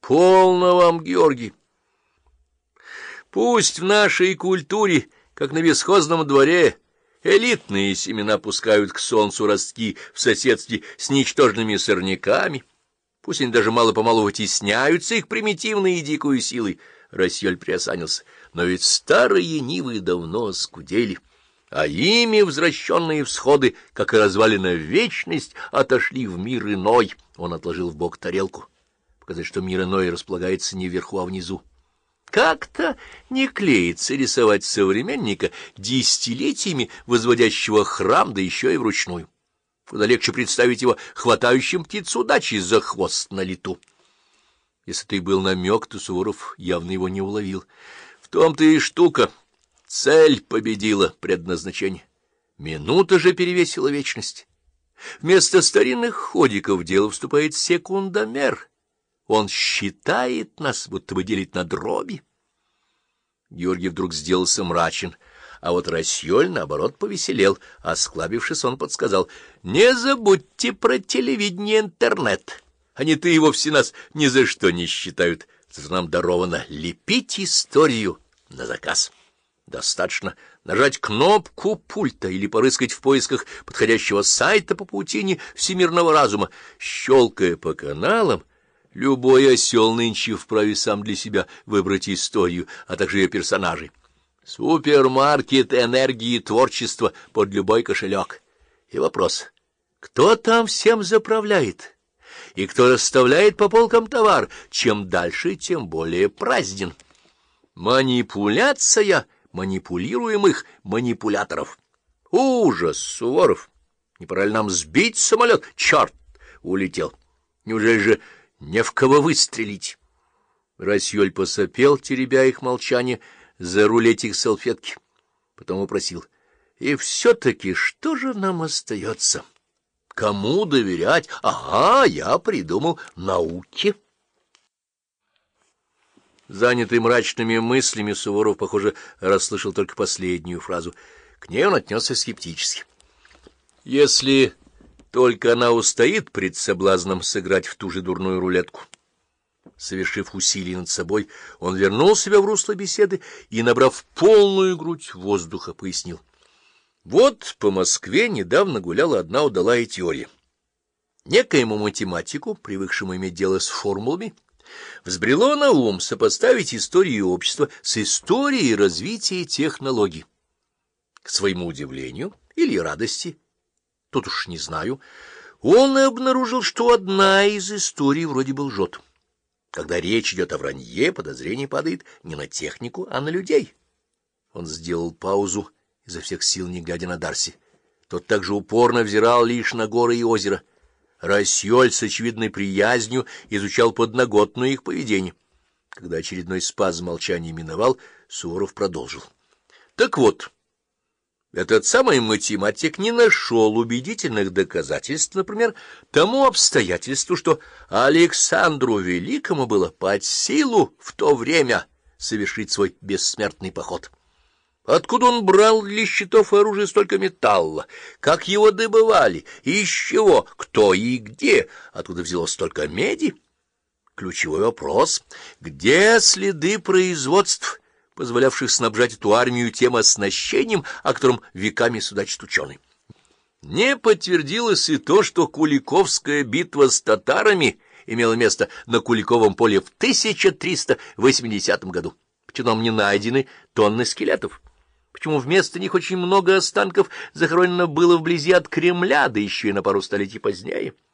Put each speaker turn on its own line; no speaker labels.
Полно вам, Георгий. Пусть в нашей культуре, как на бесхозном дворе, элитные семена пускают к солнцу ростки в соседстве с ничтожными сорняками, пусть они даже мало-помалу вытесняются их примитивной и дикой силой. Рассьёль приосанился. Но ведь старые нивы давно оскудели, а ими возвращенные всходы, как и развалина вечность, отошли в мир иной. Он отложил в бок тарелку, показать, что мир иной располагается не вверху, а внизу. Как-то не клеится рисовать современника, десятилетиями возводящего храм, да еще и вручную. Куда легче представить его хватающим птицу удачи за хвост на лету. Если ты был намек, то Суворов явно его не уловил. В том-то и штука. Цель победила предназначение. Минута же перевесила вечность. Вместо старинных ходиков в дело вступает секундомер. Он считает нас, будто бы делит на дроби. Георгий вдруг сделался мрачен, а вот Рассьёль, наоборот, повеселел. Осклабившись, он подсказал: «Не забудьте про телевидение и интернет. Они-то и вовсе нас ни за что не считают. Зато нам даровано лепить историю на заказ. Достаточно нажать кнопку пульта или порыскать в поисках подходящего сайта по паутине всемирного разума. Щелкая по каналам, любой осел нынче вправе сам для себя выбрать историю, а также ее персонажей. Супермаркет энергии и творчества под любой кошелек. И вопрос: кто там всем заправляет? И кто расставляет по полкам товар? Чем дальше, тем более празден. Манипуляция манипулируемых манипуляторов. Ужас, Суворов! Не пора ли нам сбить самолет? Черт! Улетел. Неужели же не в кого выстрелить? Рассьёль посопел, теребя их молчание, за рулетик салфетки. Потом упросил: и все-таки что же нам остается? Кому доверять? Ага, я придумал: науке. Занятый мрачными мыслями, Суворов, похоже, расслышал только последнюю фразу. К ней он отнесся скептически. Если только она устоит пред соблазном сыграть в ту же дурную рулетку. Совершив усилие над собой, он вернул себя в русло беседы и, набрав полную грудь воздуха, пояснил: вот по Москве недавно гуляла одна удалая теория. Некоему математику, привыкшему иметь дело с формулами, взбрело на ум сопоставить историю общества с историей развития технологий. К своему удивлению или радости, тут уж не знаю, он и обнаружил, что одна из историй вроде бы лжет. Когда речь идет о вранье, подозрение падает не на технику, а на людей. Он сделал паузу, изо всех сил не глядя на Дарси. Тот также упорно взирал лишь на горы и озеро. Рассьёль с очевидной приязнью изучал подноготную их поведение. Когда очередной спазм молчания миновал, Суворов продолжил. Так вот, этот самый математик не нашел убедительных доказательств, например, тому обстоятельству, что Александру Великому было под силу в то время совершить свой бессмертный поход. Откуда он брал для щитов и оружия столько металла? Как его добывали? Из чего? Кто и где? Откуда взялось столько меди? Ключевой вопрос: где следы производств, позволявших снабжать эту армию тем оснащением, о котором веками судачат ученые? Не подтвердилось и то, что Куликовская битва с татарами имела место на Куликовом поле в 1380 году. Почему там не найдены тонны скелетов? Почему вместо них очень много останков захоронено было вблизи от Кремля, да еще и на пару столетий позднее?